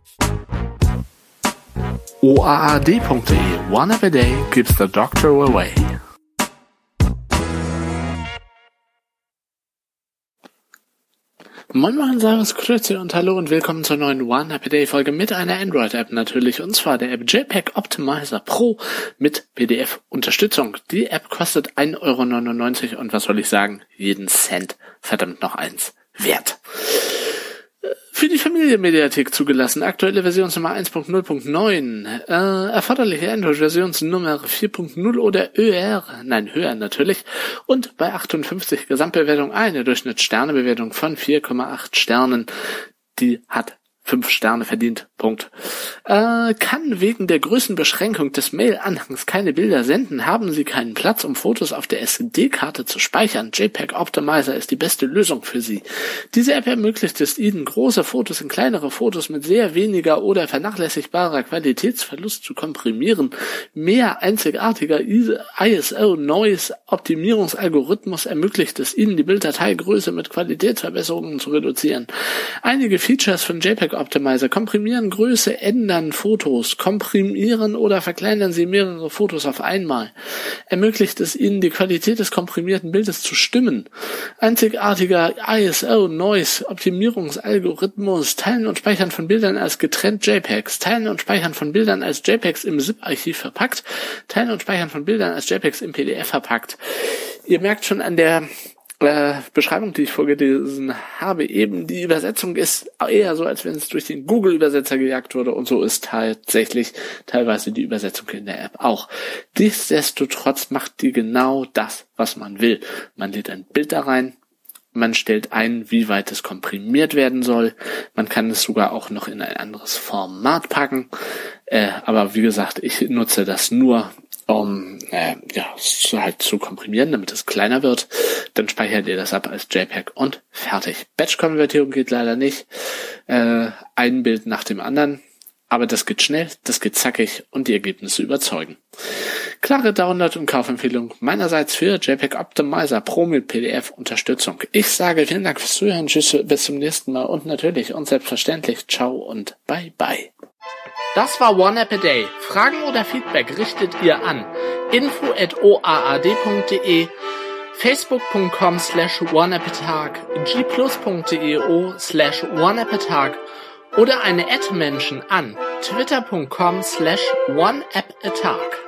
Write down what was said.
OAAD.de One App a Day keeps the doctor away. Moin Moin, Servus, Grüezi und Hallo und willkommen zur neuen One App a Day Folge mit einer Android-App natürlich, und zwar der App JPEG Optimizer Pro mit PDF-Unterstützung. Die App kostet 1,99 € und was soll ich sagen, jeden Cent, verdammt noch eins, wert. Für die Familienmediathek zugelassen, aktuelle Versionsnummer 1.0.9, erforderliche Android-Versionsnummer 4.0 oder höher natürlich, und bei 58 Gesamtbewertung eine Durchschnittssternebewertung von 4,8 Sternen, die hat 5 Sterne verdient. Punkt. Kann wegen der Größenbeschränkung des Mail-Anhangs keine Bilder senden, haben Sie keinen Platz, um Fotos auf der SD-Karte zu speichern. JPEG Optimizer ist die beste Lösung für Sie. Diese App ermöglicht es Ihnen, große Fotos in kleinere Fotos mit sehr weniger oder vernachlässigbarer Qualitätsverlust zu komprimieren. Mehr einzigartiger ISO-Noise-Optimierungsalgorithmus ermöglicht es Ihnen, die Bilddateigröße mit Qualitätsverbesserungen zu reduzieren. Einige Features von JPEG Optimizer: komprimieren, Größe ändern, Fotos, komprimieren oder verkleinern Sie mehrere Fotos auf einmal. Ermöglicht es Ihnen, die Qualität des komprimierten Bildes zu stimmen. Einzigartiger ISO-Noise-Optimierungsalgorithmus: Teilen und Speichern von Bildern als getrennt JPEGs, Teilen und Speichern von Bildern als JPEGs im ZIP-Archiv verpackt, Teilen und Speichern von Bildern als JPEGs im PDF verpackt. Ihr merkt schon an der Beschreibung, die ich vorgelesen habe, eben die Übersetzung ist eher so, als wenn es durch den Google-Übersetzer gejagt wurde, und so ist tatsächlich teilweise die Übersetzung in der App auch. Nichtsdestotrotz macht die genau das, was man will. Man lädt ein Bild da rein, man stellt ein, wie weit es komprimiert werden soll, man kann es sogar auch noch in ein anderes Format packen, aber wie gesagt, ich nutze das nur, um halt zu komprimieren, damit es kleiner wird. Dann speichert ihr das ab als JPEG und fertig. Batch-Konvertierung geht leider nicht. Ein Bild nach dem anderen. Aber das geht schnell, das geht zackig und die Ergebnisse überzeugen. Klare Download- und Kaufempfehlung meinerseits für JPEG Optimizer Pro mit PDF-Unterstützung. Ich sage vielen Dank fürs Zuhören, tschüss, bis zum nächsten Mal und natürlich und selbstverständlich ciao und bye bye. Das war One App a Day. Fragen oder Feedback richtet ihr an info@oaad.de, facebook.com/oneappatag, gplus.io/oneappatag oder eine @Menschen an twitter.com/oneappatag.